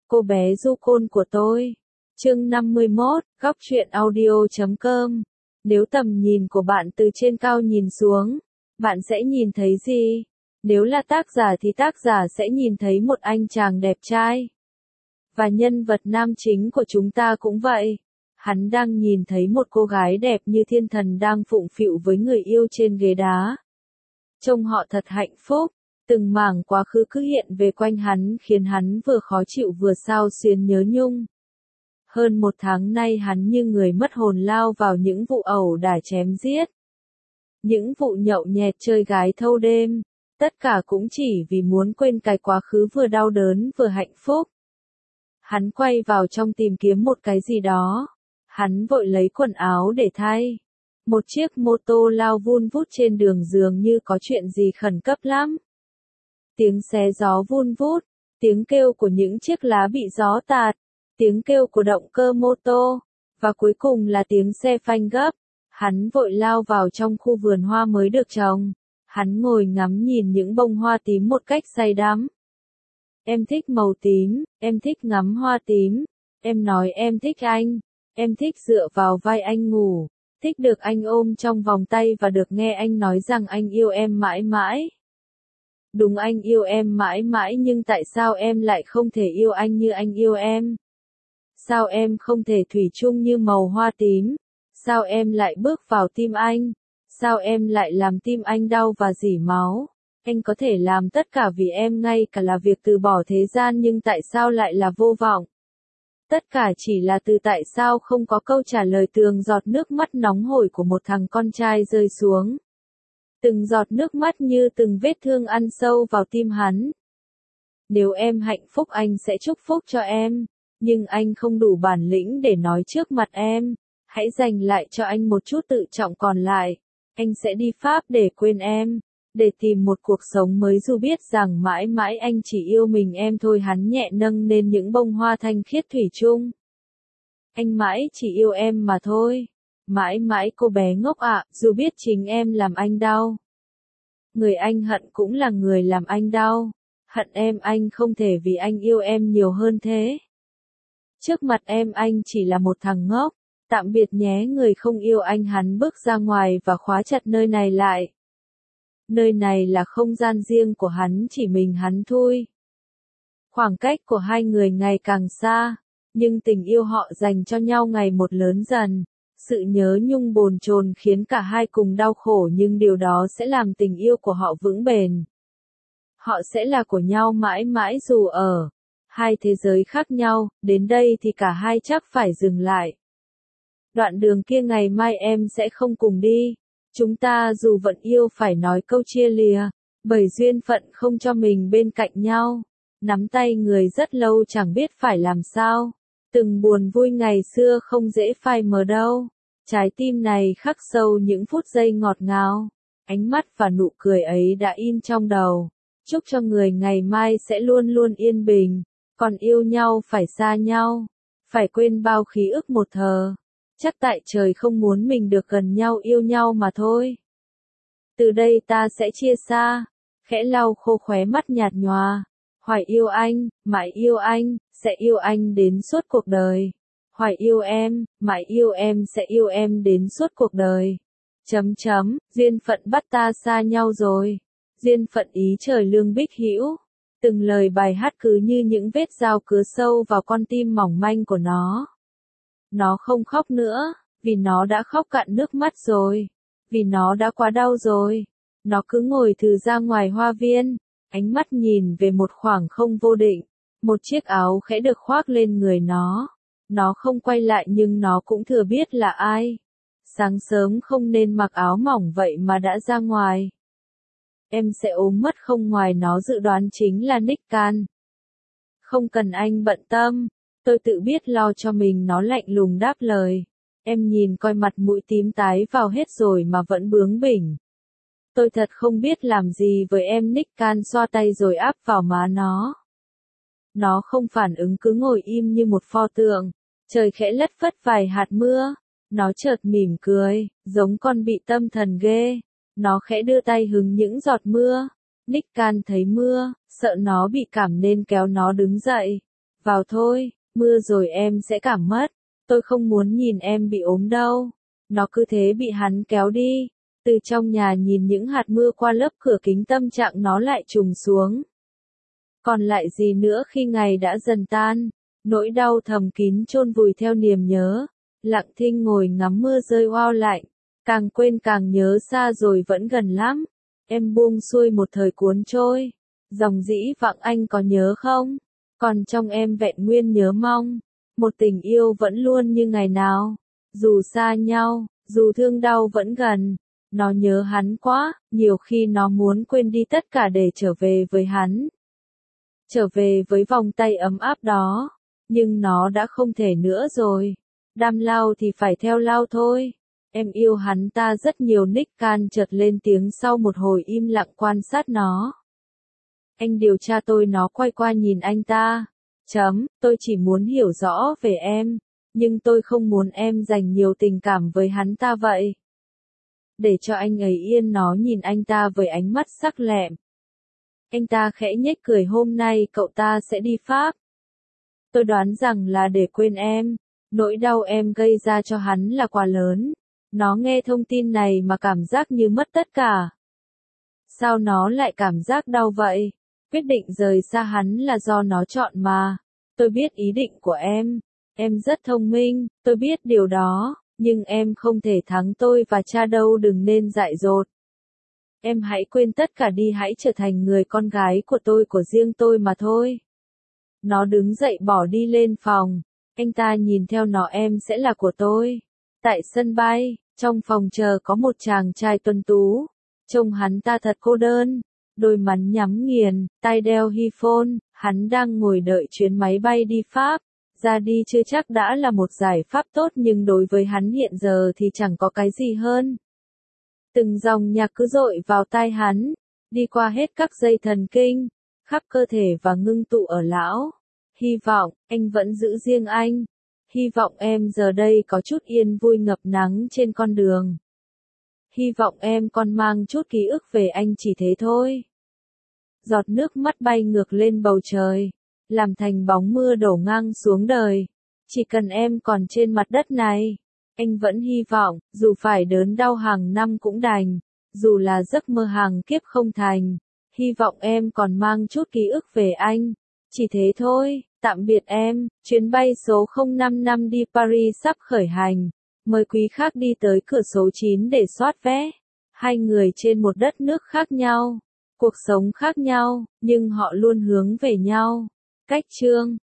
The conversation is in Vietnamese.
cô bé du côn của tôi. Chương 51, góc truyện audio.com. Nếu tầm nhìn của bạn từ trên cao nhìn xuống, bạn sẽ nhìn thấy gì? Nếu là tác giả thì tác giả sẽ nhìn thấy một anh chàng đẹp trai. Và nhân vật nam chính của chúng ta cũng vậy. Hắn đang nhìn thấy một cô gái đẹp như thiên thần đang phụng phịu với người yêu trên ghế đá. Trông họ thật hạnh phúc. Từng mảng quá khứ cứ hiện về quanh hắn khiến hắn vừa khó chịu vừa xao xuyến nhớ nhung. Hơn một tháng nay hắn như người mất hồn lao vào những vụ ẩu đả chém giết. Những vụ nhậu nhẹt chơi gái thâu đêm. Tất cả cũng chỉ vì muốn quên cái quá khứ vừa đau đớn vừa hạnh phúc. Hắn quay vào trong tìm kiếm một cái gì đó. Hắn vội lấy quần áo để thay. Một chiếc mô tô lao vun vút trên đường dường như có chuyện gì khẩn cấp lắm. Tiếng xé gió vun vút, tiếng kêu của những chiếc lá bị gió tạt, tiếng kêu của động cơ mô tô, và cuối cùng là tiếng xe phanh gấp. Hắn vội lao vào trong khu vườn hoa mới được trồng. Hắn ngồi ngắm nhìn những bông hoa tím một cách say đắm. Em thích màu tím, em thích ngắm hoa tím, em nói em thích anh, em thích dựa vào vai anh ngủ, thích được anh ôm trong vòng tay và được nghe anh nói rằng anh yêu em mãi mãi. Đúng, anh yêu em mãi mãi, nhưng tại sao em lại không thể yêu anh như anh yêu em? Sao em không thể thủy chung như màu hoa tím? Sao em lại bước vào tim anh? Sao em lại làm tim anh đau và rỉ máu? Anh có thể làm tất cả vì em, ngay cả là việc từ bỏ thế gian, nhưng tại sao lại là vô vọng? Tất cả chỉ là từ tại sao không có câu trả lời. Từng giọt nước mắt nóng hổi của một thằng con trai rơi xuống. Từng giọt nước mắt như từng vết thương ăn sâu vào tim hắn. Nếu em hạnh phúc anh sẽ chúc phúc cho em, nhưng anh không đủ bản lĩnh để nói trước mặt em. Hãy dành lại cho anh một chút tự trọng còn lại. Anh sẽ đi Pháp để quên em, để tìm một cuộc sống mới, dù biết rằng mãi mãi anh chỉ yêu mình em thôi. Hắn nhẹ nâng lên những bông hoa thanh khiết thủy chung. Anh mãi chỉ yêu em mà thôi. Mãi mãi cô bé ngốc ạ, dù biết chính em làm anh đau. Người anh hận cũng là người làm anh đau. Hận em, anh không thể vì anh yêu em nhiều hơn thế. Trước mặt em anh chỉ là một thằng ngốc. Tạm biệt nhé người không yêu anh. Hắn bước ra ngoài và khóa chặt nơi này lại. Nơi này là không gian riêng của hắn, chỉ mình hắn thôi. Khoảng cách của hai người ngày càng xa, nhưng tình yêu họ dành cho nhau ngày một lớn dần. Sự nhớ nhung bồn chồn khiến cả hai cùng đau khổ, nhưng điều đó sẽ làm tình yêu của họ vững bền. Họ sẽ là của nhau mãi mãi dù ở hai thế giới khác nhau. Đến đây thì cả hai chắc phải dừng lại. Đoạn đường kia ngày mai em sẽ không cùng đi. Chúng ta dù vẫn yêu phải nói câu chia lìa, bởi duyên phận không cho mình bên cạnh nhau. Nắm tay người rất lâu chẳng biết phải làm sao. Từng buồn vui ngày xưa không dễ phai mờ đâu. Trái tim này khắc sâu những phút giây ngọt ngào. Ánh mắt và nụ cười ấy đã in trong đầu. Chúc cho người ngày mai sẽ luôn luôn yên bình. Còn yêu nhau phải xa nhau, phải quên bao ký ức một thờ. Chắc tại trời không muốn mình được gần nhau yêu nhau mà thôi. Từ đây ta sẽ chia xa. Khẽ lau khô khóe mắt nhạt nhòa. Hoài yêu anh, mãi yêu anh, sẽ yêu anh đến suốt cuộc đời. Hoài yêu em, mãi yêu em, sẽ yêu em đến suốt cuộc đời. Duyên phận bắt ta xa nhau rồi. Duyên phận ý trời lương bích hữu. Từng lời bài hát cứ như những vết dao cứa sâu vào con tim mỏng manh của nó. Nó không khóc nữa, vì nó đã khóc cạn nước mắt rồi. Vì nó đã quá đau rồi. Nó cứ ngồi thừ ra ngoài hoa viên, ánh mắt nhìn về một khoảng không vô định. Một chiếc áo khẽ được khoác lên người nó. Nó không quay lại nhưng nó cũng thừa biết là ai. Sáng sớm không nên mặc áo mỏng vậy mà đã ra ngoài. Em sẽ ốm mất không, ngoài nó dự đoán chính là Nick Can. Không cần anh bận tâm, tôi tự biết lo cho mình, nó lạnh lùng đáp lời. Em nhìn coi mặt mũi tím tái vào hết rồi mà vẫn bướng bỉnh. Tôi thật không biết làm gì với em. Nick Can xoa tay rồi áp vào má nó. Nó không phản ứng, cứ ngồi im như một pho tượng. Trời khẽ lất phất vài hạt mưa. Nó chợt mỉm cười, giống con bị tâm thần ghê. Nó khẽ đưa tay hứng những giọt mưa. Nick Can thấy mưa, sợ nó bị cảm nên kéo nó đứng dậy. Vào thôi, mưa rồi em sẽ cảm mất. Tôi không muốn nhìn em bị ốm đâu. Nó cứ thế bị hắn kéo đi. Từ trong nhà nhìn những hạt mưa qua lớp cửa kính, tâm trạng nó lại trùng xuống. Còn lại gì nữa khi ngày đã dần tan, nỗi đau thầm kín chôn vùi theo niềm nhớ. Lặng thinh ngồi ngắm mưa rơi oao lạnh, càng quên càng nhớ, xa rồi vẫn gần lắm. Em buông xuôi một thời cuốn trôi, dòng dĩ vãng anh có nhớ không? Còn trong em vẹn nguyên nhớ mong, một tình yêu vẫn luôn như ngày nào. Dù xa nhau, dù thương đau vẫn gần. Nó nhớ hắn quá, nhiều khi nó muốn quên đi tất cả để trở về với hắn. Trở về với vòng tay ấm áp đó. Nhưng nó đã không thể nữa rồi. Đam lao thì phải theo lao thôi. Em yêu hắn ta rất nhiều. Nick Can chợt lên tiếng sau một hồi im lặng quan sát nó. Anh điều tra tôi. Nó quay qua nhìn anh ta. Tôi chỉ muốn hiểu rõ về em. Nhưng tôi không muốn em dành nhiều tình cảm với hắn ta vậy. Để cho anh ấy yên. Nó nhìn anh ta với ánh mắt sắc lẹm. Anh ta khẽ nhếch cười. Hôm nay cậu ta sẽ đi Pháp. Tôi đoán rằng là để quên em. Nỗi đau em gây ra cho hắn là quá lớn. Nó nghe thông tin này mà cảm giác như mất tất cả. Sao nó lại cảm giác đau vậy? Quyết định rời xa hắn là do nó chọn mà. Tôi biết ý định của em. Em rất thông minh, tôi biết điều đó. Nhưng em không thể thắng tôi và cha đâu. Đừng nên dại dột. Em hãy quên tất cả đi. Hãy trở thành người con gái của tôi, của riêng tôi mà thôi. Nó đứng dậy bỏ đi lên phòng. Anh ta nhìn theo nó. Em sẽ là của tôi. Tại sân bay, trong phòng chờ có một chàng trai tuấn tú. Trông hắn ta thật cô đơn. Đôi mắt nhắm nghiền, tai đeo headphone. Hắn đang ngồi đợi chuyến máy bay đi Pháp. Ra đi chưa chắc đã là một giải pháp tốt, nhưng đối với hắn hiện giờ thì chẳng có cái gì hơn. Từng dòng nhạc cứ dội vào tai hắn, đi qua hết các dây thần kinh, khắp cơ thể và ngưng tụ ở lão. Hy vọng, anh vẫn giữ riêng anh. Hy vọng em giờ đây có chút yên vui ngập nắng trên con đường. Hy vọng em còn mang chút ký ức về anh, chỉ thế thôi. Giọt nước mắt bay ngược lên bầu trời, làm thành bóng mưa đổ ngang xuống đời. Chỉ cần em còn trên mặt đất này, anh vẫn hy vọng, dù phải đớn đau hàng năm cũng đành, dù là giấc mơ hàng kiếp không thành. Hy vọng em còn mang chút ký ức về anh. Chỉ thế thôi, tạm biệt em. Chuyến bay số 055 đi Paris sắp khởi hành. Mời quý khách đi tới cửa số 9 để soát vé. Hai người trên một đất nước khác nhau, cuộc sống khác nhau, nhưng họ luôn hướng về nhau. Cách chương